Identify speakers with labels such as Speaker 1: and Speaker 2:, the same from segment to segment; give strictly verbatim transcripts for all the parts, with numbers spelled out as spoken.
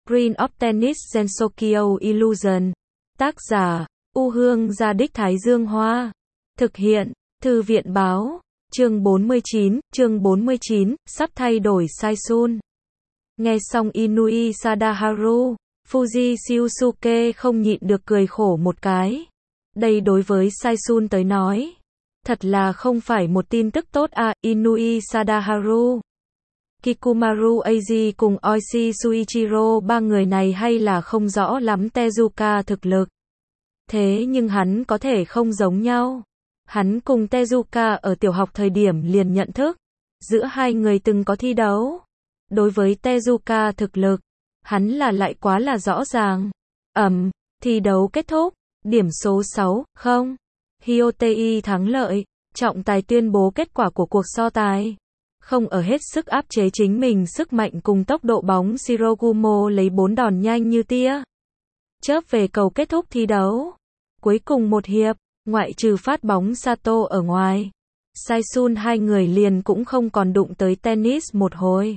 Speaker 1: Green of Tennis Gensokyo Illusion. Tác giả, U Hương Gia Đích Thái Dương Hoa. Thực hiện, Thư viện Báo. Chương bốn mươi chín, chương bốn mươi chín, sắp thay đổi Saisun. Nghe xong Inui Sadaharu, Fuji Shiosuke không nhịn được cười khổ một cái. Đây đối với Saisun tới nói, thật là không phải một tin tức tốt à. Inui Sadaharu, Kikumaru Eiji cùng Oishi Suichiro, ba người này hay là không rõ lắm Tezuka thực lực. Thế nhưng hắn có thể không giống nhau. Hắn cùng Tezuka ở tiểu học thời điểm liền nhận thức. Giữa hai người từng có thi đấu. Đối với Tezuka thực lực, hắn là lại quá là rõ ràng. Ẩm, thi đấu kết thúc. Điểm số sáu không. Hyotei thắng lợi. Trọng tài tuyên bố kết quả của cuộc so tài. Không ở hết sức áp chế chính mình sức mạnh cùng tốc độ bóng, Shirogumo lấy bốn đòn nhanh như tia chớp về cầu kết thúc thi đấu. Cuối cùng một hiệp, ngoại trừ phát bóng Sato ở ngoài, Saisun hai người liền cũng không còn đụng tới tennis một hồi.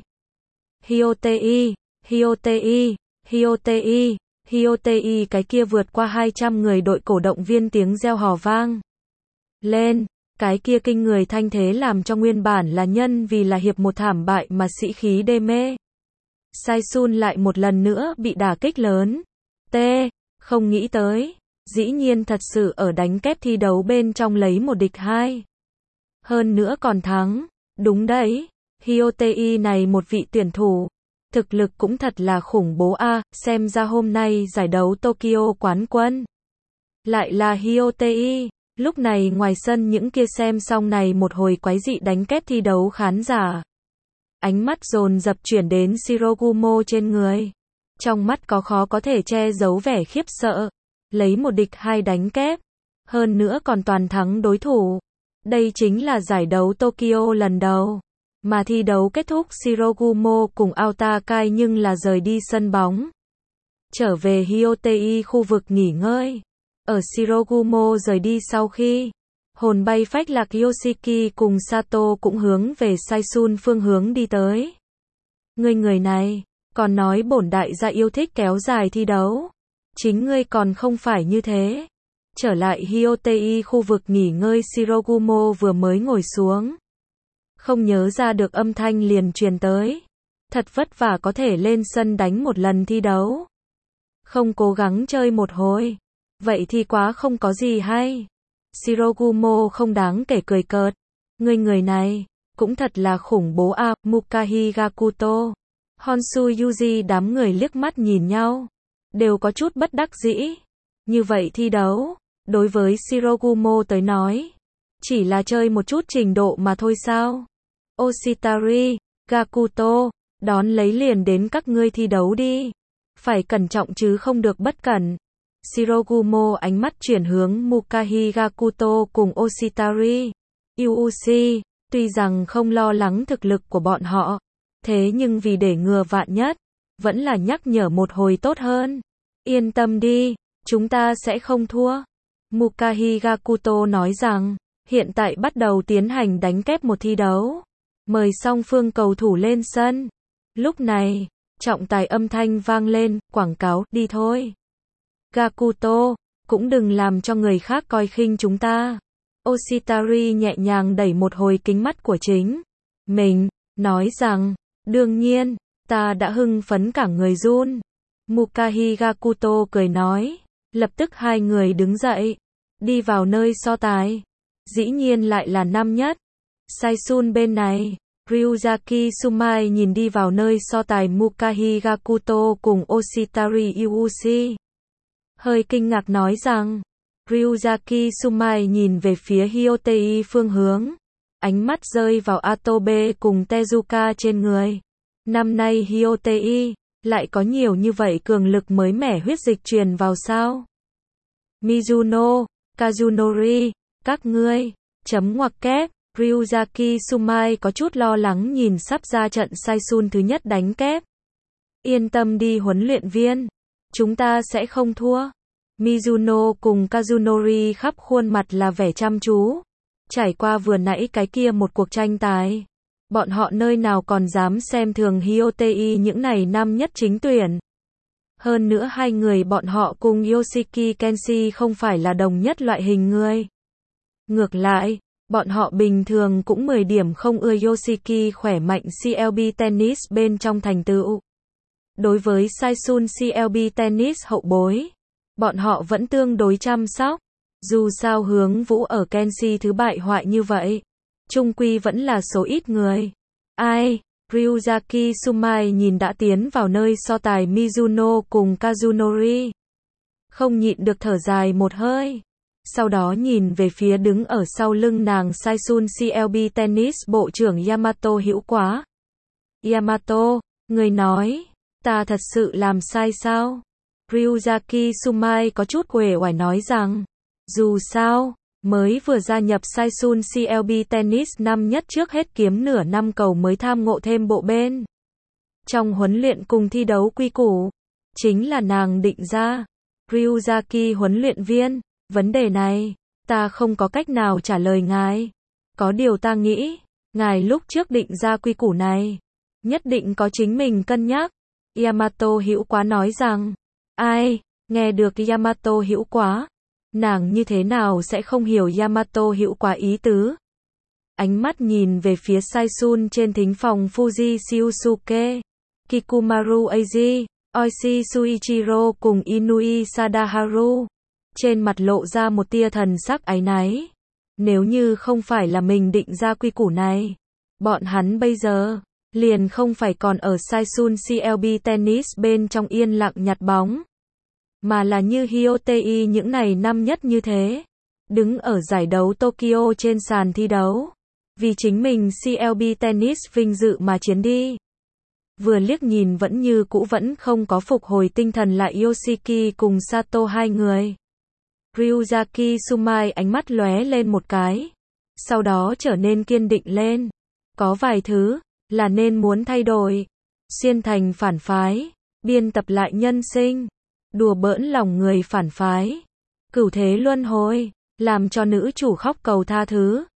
Speaker 1: Hyotei, Hyotei, Hyotei, Hyotei, cái kia vượt qua hai trăm người đội cổ động viên tiếng reo hò vang lên. Cái kia kinh người thanh thế làm cho nguyên bản là nhân vì là hiệp một thảm bại mà sĩ khí đê mê. Saisun lại một lần nữa bị đả kích lớn. T. Không nghĩ tới. Dĩ nhiên thật sự ở đánh kép thi đấu bên trong lấy một địch hai. Hơn nữa còn thắng. Đúng đấy. Hyotei này một vị tuyển thủ. Thực lực cũng thật là khủng bố a. À, xem ra hôm nay giải đấu Tokyo quán quân lại là Hyotei. Lúc này ngoài sân những kia xem xong này một hồi quái dị đánh kép thi đấu khán giả, ánh mắt dồn dập chuyển đến Shirogumo trên người. Trong mắt có khó có thể che giấu vẻ khiếp sợ. Lấy một địch hai đánh kép. Hơn nữa còn toàn thắng đối thủ. Đây chính là giải đấu Tokyo lần đầu. Mà thi đấu kết thúc Shirogumo cùng Aotakai nhưng là rời đi sân bóng. Trở về Hyotei khu vực nghỉ ngơi. Ở Shirogumo rời đi sau khi hồn bay phách lạc, Yoshiki cùng Sato cũng hướng về Saisun phương hướng đi tới. Ngươi người này, còn nói bổn đại gia yêu thích kéo dài thi đấu. Chính ngươi còn không phải như thế. Trở lại Hyotei khu vực nghỉ ngơi, Shirogumo vừa mới ngồi xuống. Không nhớ ra được âm thanh liền truyền tới. Thật vất vả có thể lên sân đánh một lần thi đấu. Không cố gắng chơi một hồi. Vậy thì quá không có gì hay. Shirogumo không đáng kể cười cợt. Ngươi người này, cũng thật là khủng bố a. À. Mukahi Gakuto, Honshu Yuji đám người liếc mắt nhìn nhau. Đều có chút bất đắc dĩ. Như vậy thi đấu, đối với Shirogumo tới nói, chỉ là chơi một chút trình độ mà thôi sao. Oshitari, Gakuto, đón lấy liền đến các ngươi thi đấu đi. Phải cẩn trọng chứ không được bất cẩn. Shirogumo ánh mắt chuyển hướng Mukahi Gakuto cùng Oshitari, Yuuchi, tuy rằng không lo lắng thực lực của bọn họ, thế nhưng vì để ngừa vạn nhất, vẫn là nhắc nhở một hồi tốt hơn. Yên tâm đi, chúng ta sẽ không thua. Mukahi Gakuto nói rằng, hiện tại bắt đầu tiến hành đánh kép một thi đấu. Mời song phương cầu thủ lên sân. Lúc này, trọng tài âm thanh vang lên, quảng cáo, đi thôi. Gakuto, cũng đừng làm cho người khác coi khinh chúng ta. Oshitari nhẹ nhàng đẩy một hồi kính mắt của chính mình, nói rằng, đương nhiên, ta đã hưng phấn cả người run. Mukahi Gakuto cười nói, lập tức hai người đứng dậy, đi vào nơi so tài. Dĩ nhiên lại là năm nhất. Saisun bên này, Ryuzaki Sumai nhìn đi vào nơi so tài Mukahi Gakuto cùng Oshitari Yuuchi. Hơi kinh ngạc nói rằng, Ryuzaki Sumai nhìn về phía Hyotei phương hướng. Ánh mắt rơi vào Atobe cùng Tezuka trên người. Năm nay Hyotei, lại có nhiều như vậy cường lực mới mẻ huyết dịch truyền vào sao? Mizuno, Kazunori, các ngươi, chấm ngoặc kép. Ryuzaki Sumai có chút lo lắng nhìn sắp ra trận Saisun thứ nhất đánh kép. Yên tâm đi huấn luyện viên. Chúng ta sẽ không thua. Mizuno cùng Kazunori khắp khuôn mặt là vẻ chăm chú. Trải qua vừa nãy cái kia một cuộc tranh tài, bọn họ nơi nào còn dám xem thường Hyotei những này năm nhất chính tuyển. Hơn nữa hai người bọn họ cùng Yoshiki Kenshi không phải là đồng nhất loại hình người. Ngược lại, bọn họ bình thường cũng mười điểm không ưa Yoshiki khỏe mạnh xê lờ bê Tennis bên trong thành tựu. Đối với Saisun xê lờ bê Tennis hậu bối, bọn họ vẫn tương đối chăm sóc. Dù sao hướng Vũ ở Kenshi thứ bại hoại như vậy, chung quy vẫn là số ít người. Ai? Ryuzaki Sumai nhìn đã tiến vào nơi so tài Mizuno cùng Kazunori. Không nhịn được thở dài một hơi. Sau đó nhìn về phía đứng ở sau lưng nàng Saisun xê lờ bê Tennis bộ trưởng Yamato Hữu Quá. Yamato, người nói, ta thật sự làm sai sao? Ryuzaki Sumai có chút uể oải nói rằng, dù sao, mới vừa gia nhập Saisun xê lờ bê Tennis năm nhất trước hết kiếm nửa năm cầu mới tham ngộ thêm bộ bên. Trong huấn luyện cùng thi đấu quy củ, chính là nàng định ra. Ryuzaki huấn luyện viên, vấn đề này, ta không có cách nào trả lời ngài. Có điều ta nghĩ, ngài lúc trước định ra quy củ này, nhất định có chính mình cân nhắc. Yamato Hữu Quá nói rằng, ai, nghe được Yamato Hữu Quá, nàng như thế nào sẽ không hiểu Yamato Hữu Quá ý tứ. Ánh mắt nhìn về phía Saisun trên thính phòng Fuji Shiusuke, Kikumaru Eiji, Oishi Suichiro cùng Inui Sadaharu. Trên mặt lộ ra một tia thần sắc áy náy. Nếu như không phải là mình định ra quy củ này, bọn hắn bây giờ liền không phải còn ở Saisun xê lờ bê Tennis bên trong yên lặng nhặt bóng, mà là như Hyotei những này năm nhất như thế, đứng ở giải đấu Tokyo trên sàn thi đấu, vì chính mình xê lờ bê Tennis vinh dự mà chiến đi. Vừa liếc nhìn vẫn như cũ vẫn không có phục hồi tinh thần lại Yoshiki cùng Sato hai người. Ryuzaki Sumai ánh mắt lóe lên một cái, sau đó trở nên kiên định lên. Có vài thứ là nên muốn thay đổi. Xuyên thành phản phái, biên tập lại nhân sinh, đùa bỡn lòng người phản phái, cửu thế luân hồi, làm cho nữ chủ khóc cầu tha thứ.